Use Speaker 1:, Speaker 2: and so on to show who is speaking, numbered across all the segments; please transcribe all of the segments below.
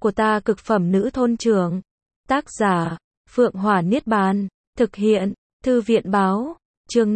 Speaker 1: của ta cực phẩm nữ thôn trưởng. Tác giả, Phượng Hỏa Niết Bàn. Thực hiện, Thư viện báo. Chương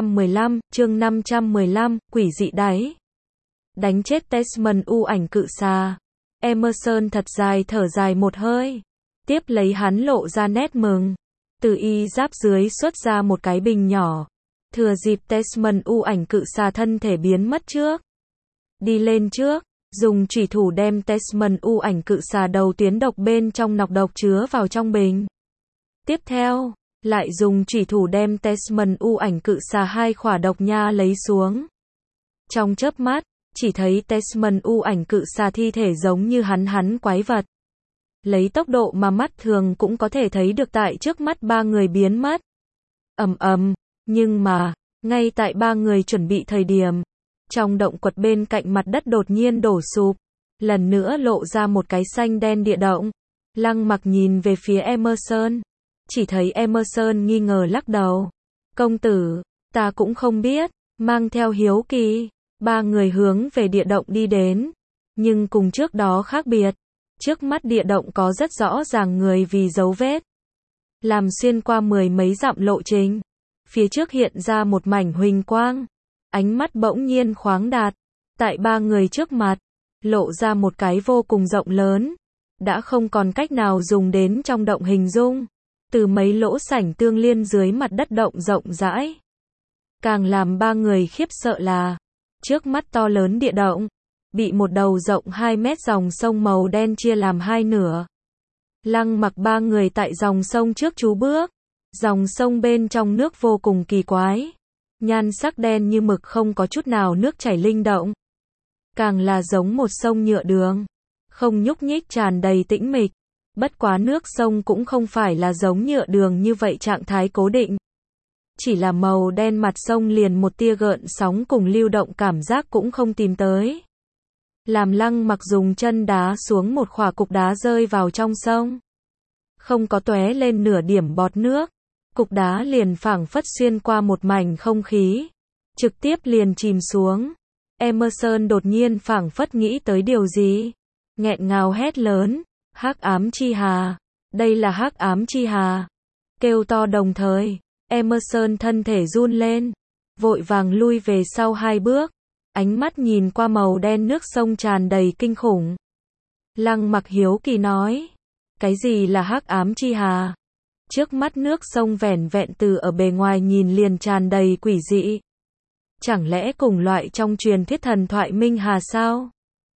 Speaker 1: 515, quỷ dị đáy. Đánh chết Desmond u ảnh cự xà. Emerson thật dài thở dài một hơi. Tiếp lấy hắn lộ ra nét mừng. Từ y giáp dưới xuất ra một cái bình nhỏ. Thừa dịp Desmond u ảnh cự xà thân thể biến mất trước. Đi lên trước, dùng chủy thủ đem Desmond u ảnh cự xà đầu tuyến độc bên trong nọc độc chứa vào trong bình. Tiếp theo, lại dùng chủy thủ đem Desmond u ảnh cự xà hai khỏa độc nha lấy xuống. Trong chớp mắt, chỉ thấy Desmond u ảnh cự xà thi thể giống như hắn quái vật. Lấy tốc độ mà mắt thường cũng có thể thấy được tại trước mắt ba người biến mất. Nhưng mà, ngay tại ba người chuẩn bị thời điểm, trong động quật bên cạnh mặt đất đột nhiên đổ sụp, lần nữa lộ ra một cái xanh đen địa động. Lăng Mặc nhìn về phía Emerson, chỉ thấy Emerson nghi ngờ lắc đầu. Công tử, ta cũng không biết, mang theo hiếu kỳ, ba người hướng về địa động đi đến, nhưng cùng trước đó khác biệt. Trước mắt địa động có rất rõ ràng người vì dấu vết, làm xuyên qua mười mấy dặm lộ trình. Phía trước hiện ra một mảnh huỳnh quang, ánh mắt bỗng nhiên khoáng đạt, tại ba người trước mặt, lộ ra một cái vô cùng rộng lớn, đã không còn cách nào dùng đến trong động hình dung, từ mấy lỗ sảnh tương liên dưới mặt đất động rộng rãi. Càng làm ba người khiếp sợ là, trước mắt to lớn địa động, bị một đầu rộng 2 mét dòng sông màu đen chia làm hai nửa. Lăng Mặc ba người tại dòng sông trước trú bước, dòng sông bên trong nước vô cùng kỳ quái, nhan sắc đen như mực không có chút nào nước chảy linh động. Càng là giống một sông nhựa đường, không nhúc nhích tràn đầy tĩnh mịch. Bất quá nước sông cũng không phải là giống nhựa đường như vậy trạng thái cố định. Chỉ là màu đen mặt sông liền một tia gợn sóng cùng lưu động cảm giác cũng không tìm tới. Làm Lăng Mặc dùng chân đá xuống một khỏa cục đá rơi vào trong sông. Không có tóe lên nửa điểm bọt nước. Cục đá liền phảng phất xuyên qua một mảnh không khí, trực tiếp liền chìm xuống. Emerson đột nhiên phảng phất nghĩ tới điều gì, nghẹn ngào hét lớn, Hắc ám chi hà, đây là Hắc ám chi hà. Kêu to đồng thời, Emerson thân thể run lên, vội vàng lui về sau 2 bước, ánh mắt nhìn qua màu đen nước sông tràn đầy kinh khủng. Lăng Mặc hiếu kỳ nói, cái gì là Hắc ám chi hà? Trước mắt nước sông vẻn vẹn từ ở bề ngoài nhìn liền tràn đầy quỷ dị. Chẳng lẽ cùng loại trong truyền thuyết thần thoại Minh Hà sao?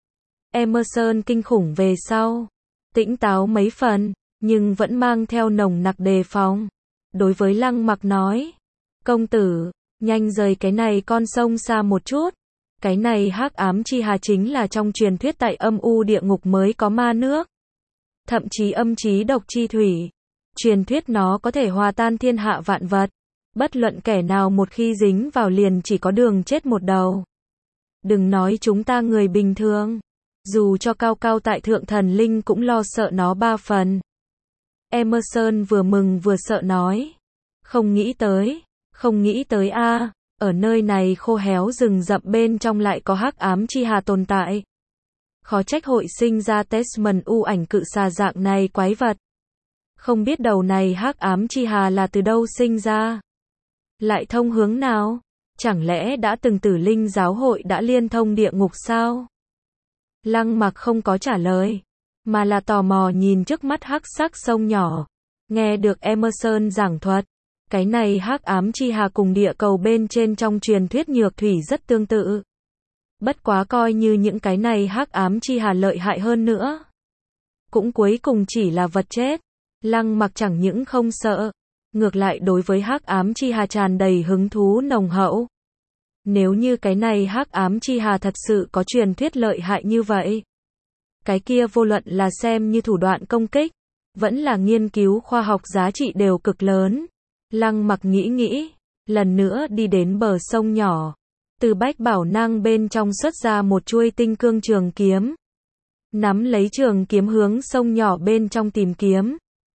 Speaker 1: Emerson kinh khủng về sau, tỉnh táo mấy phần, nhưng vẫn mang theo nồng nặc đề phòng. Đối với Lăng Mặc nói, công tử, nhanh rời cái này con sông xa một chút. Cái này Hắc ám chi hà chính là trong truyền thuyết tại âm u địa ngục mới có ma nước. Thậm chí âm chí độc chi thủy. Truyền thuyết nó có thể hòa tan thiên hạ vạn vật. Bất luận kẻ nào một khi dính vào liền chỉ có đường chết một đầu. Đừng nói chúng ta người bình thường. Dù cho cao cao tại thượng thần linh cũng lo sợ nó 3 phần. Emerson vừa mừng vừa sợ nói. Không nghĩ tới a, ở nơi này khô héo rừng rậm bên trong lại có Hắc ám chi hà tồn tại. Khó trách hội sinh ra Desmond u ảnh cự xà dạng này quái vật. Không biết đầu này Hắc ám chi hà là từ đâu sinh ra, lại thông hướng nào? Chẳng lẽ đã từng Tử Linh giáo hội đã liên thông địa ngục sao? Lăng Mặc không có trả lời, mà là tò mò nhìn trước mắt hắc sắc sông nhỏ. Nghe được Emerson giảng thuật, cái này Hắc ám chi hà cùng địa cầu bên trên trong truyền thuyết nhược thủy rất tương tự. Bất quá coi như những cái này Hắc ám chi hà lợi hại hơn nữa, cũng cuối cùng chỉ là vật chết. Lăng Mặc chẳng những không sợ, ngược lại đối với Hắc ám chi hà tràn đầy hứng thú nồng hậu. Nếu như cái này Hắc ám chi hà thật sự có truyền thuyết lợi hại như vậy, cái kia vô luận là xem như thủ đoạn công kích, vẫn là nghiên cứu khoa học giá trị đều cực lớn. Lăng Mặc nghĩ, lần nữa đi đến bờ sông nhỏ, từ bách bảo nang bên trong xuất ra một chuôi tinh cương trường kiếm. Nắm lấy trường kiếm hướng sông nhỏ bên trong tìm kiếm.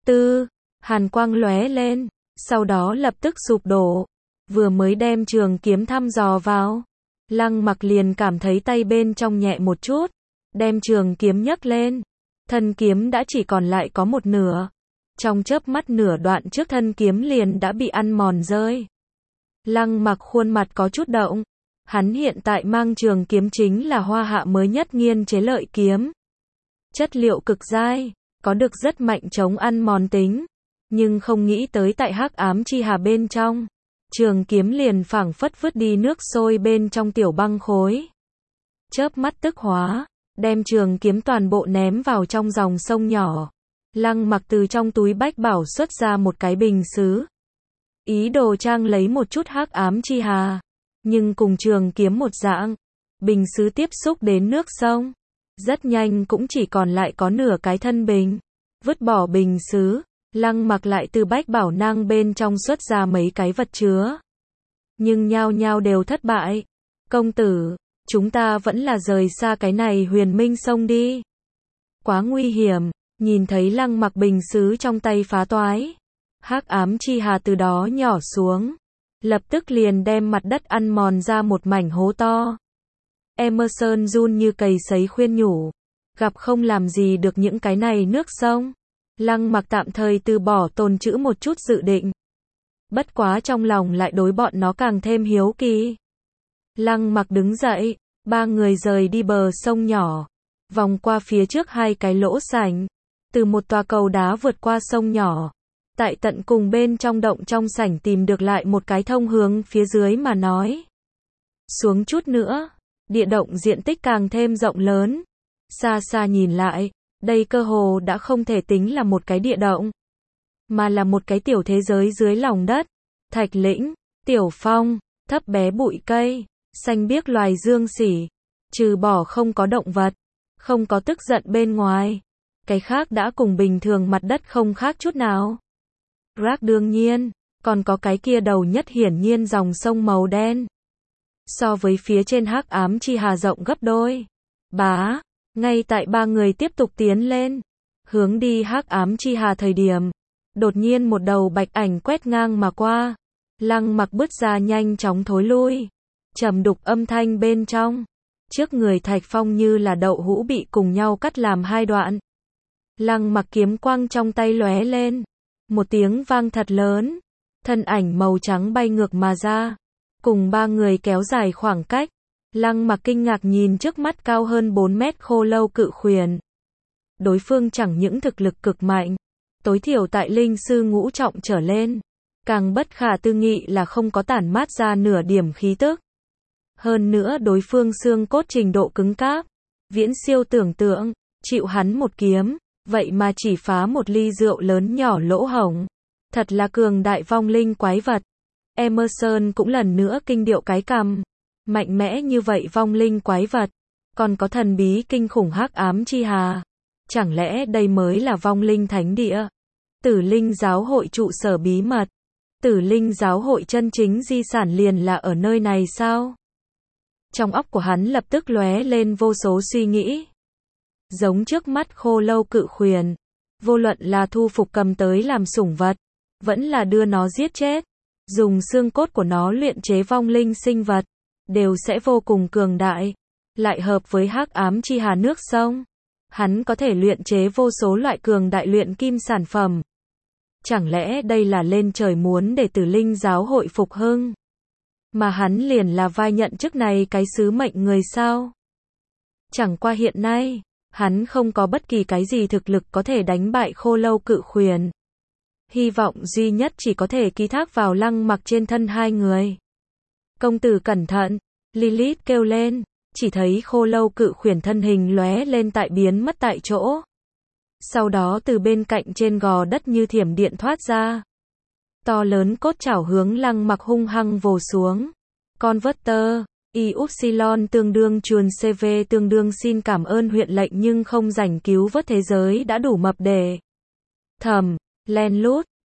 Speaker 1: Hàn quang lóe lên, sau đó lập tức sụp đổ. Vừa mới đem trường kiếm thăm dò vào, Lăng Mặc liền cảm thấy tay bên trong nhẹ một chút, đem trường kiếm nhấc lên, Thân kiếm đã chỉ còn lại có một nửa. Trong chớp mắt nửa đoạn trước thân kiếm liền đã bị ăn mòn rơi. Lăng Mặc khuôn mặt có chút động. Hắn hiện tại mang trường kiếm chính là Hoa Hạ mới nhất nghiên chế lợi kiếm. Chất liệu cực dai, có được rất mạnh chống ăn mòn tính. Nhưng không nghĩ tới tại Hắc Ám Chi Hà bên trong, trường kiếm liền phảng phất vứt đi nước sôi bên trong tiểu băng khối. Chớp mắt tức hóa, đem trường kiếm toàn bộ ném vào trong dòng sông nhỏ. Lăng Mặc từ trong túi bách bảo xuất ra một cái bình sứ. Ý đồ trang lấy một chút Hắc Ám Chi Hà. Nhưng cùng trường kiếm một dạng, bình sứ tiếp xúc đến nước sông. Rất nhanh cũng chỉ còn lại có nửa cái thân bình. Vứt bỏ bình sứ, Lăng Mặc lại từ bách bảo nang bên trong xuất ra mấy cái vật chứa. Nhưng nhao nhao đều thất bại. Công tử, chúng ta vẫn là rời xa cái này huyền minh sông đi. Quá nguy hiểm, nhìn thấy Lăng Mặc bình sứ trong tay phá toái. Hắc Ám Chi Hà từ đó nhỏ xuống. Lập tức liền đem mặt đất ăn mòn ra một mảnh hố to. Emerson run như cầy sấy khuyên nhủ. Gặp không làm gì được những cái này nước sông. Lăng Mặc tạm thời từ bỏ tồn trữ một chút dự định. Bất quá trong lòng lại đối bọn nó càng thêm hiếu kỳ. Lăng Mặc đứng dậy, ba người rời đi bờ sông nhỏ. Vòng qua phía trước hai cái lỗ sảnh. Từ một tòa cầu đá vượt qua sông nhỏ. Tại tận cùng bên trong động trong sảnh tìm được lại một cái thông hướng phía dưới mà nói. Xuống chút nữa, địa động diện tích càng thêm rộng lớn. Xa xa nhìn lại, đây cơ hồ đã không thể tính là một cái địa động, mà là một cái tiểu thế giới dưới lòng đất. Thạch lĩnh, tiểu phong, thấp bé bụi cây, xanh biếc loài dương xỉ. Trừ bỏ không có động vật, không có tức giận bên ngoài. Cái khác đã cùng bình thường mặt đất không khác chút nào. Rác đương nhiên, còn có cái kia đầu nhất hiển nhiên dòng sông màu đen. So với phía trên Hắc Ám Chi Hà rộng gấp đôi. Bá, ngay tại ba người tiếp tục tiến lên, hướng đi Hắc Ám Chi Hà thời điểm, đột nhiên một đầu bạch ảnh quét ngang mà qua. Lăng Mặc bước ra nhanh chóng thối lui. Trầm đục âm thanh bên trong, trước người Thạch Phong như là đậu hũ bị cùng nhau cắt làm hai đoạn. Lăng Mặc kiếm quang trong tay lóe lên. Một tiếng vang thật lớn, thân ảnh màu trắng bay ngược mà ra, cùng ba người kéo dài khoảng cách. Lăng Mặc kinh ngạc nhìn trước mắt cao hơn 4 mét khô lâu cự khuyển. Đối phương chẳng những thực lực cực mạnh, tối thiểu tại linh sư ngũ trọng trở lên, càng bất khả tư nghị là không có tản mát ra nửa điểm khí tức. Hơn nữa đối phương xương cốt trình độ cứng cáp, viễn siêu tưởng tượng, chịu hắn một kiếm, vậy mà chỉ phá một ly rượu lớn nhỏ lỗ hổng. Thật là cường đại vong linh quái vật. Emerson cũng lần nữa kinh điệu cái cằm. Mạnh mẽ như vậy vong linh quái vật, còn có thần bí kinh khủng Hắc Ám Chi Hà. Chẳng lẽ đây mới là vong linh thánh địa? Tử Linh giáo hội trụ sở bí mật. Tử Linh giáo hội chân chính di sản liền là ở nơi này sao? Trong óc của hắn lập tức lóe lên vô số suy nghĩ. Giống trước mắt khô lâu cự khuyển, vô luận là thu phục cầm tới làm sủng vật, vẫn là đưa nó giết chết, dùng xương cốt của nó luyện chế vong linh sinh vật, đều sẽ vô cùng cường đại. Lại hợp với Hắc Ám Chi Hà nước sông, hắn có thể luyện chế vô số loại cường đại luyện kim sản phẩm. Chẳng lẽ đây là lên trời muốn để Tử Linh giáo hội phục hưng? Mà hắn liền là vai nhận chức này cái sứ mệnh người sao? Chẳng qua hiện nay, hắn không có bất kỳ cái gì thực lực có thể đánh bại khô lâu cự khuyển. Hy vọng duy nhất chỉ có thể ký thác vào Lăng Mặc trên thân hai người. Công tử cẩn thận, Lilith kêu lên, chỉ thấy khô lâu cự khuyển thân hình lóe lên tại biến mất tại chỗ. Sau đó từ bên cạnh trên gò đất như thiểm điện thoát ra. To lớn cốt chảo hướng Lăng Mặc hung hăng vồ xuống. Converter, Y-Upsilon tương đương chuồn CV tương đương xin cảm ơn huyện lệnh nhưng không rảnh cứu vớt thế giới đã đủ mập để. Thầm, len lút,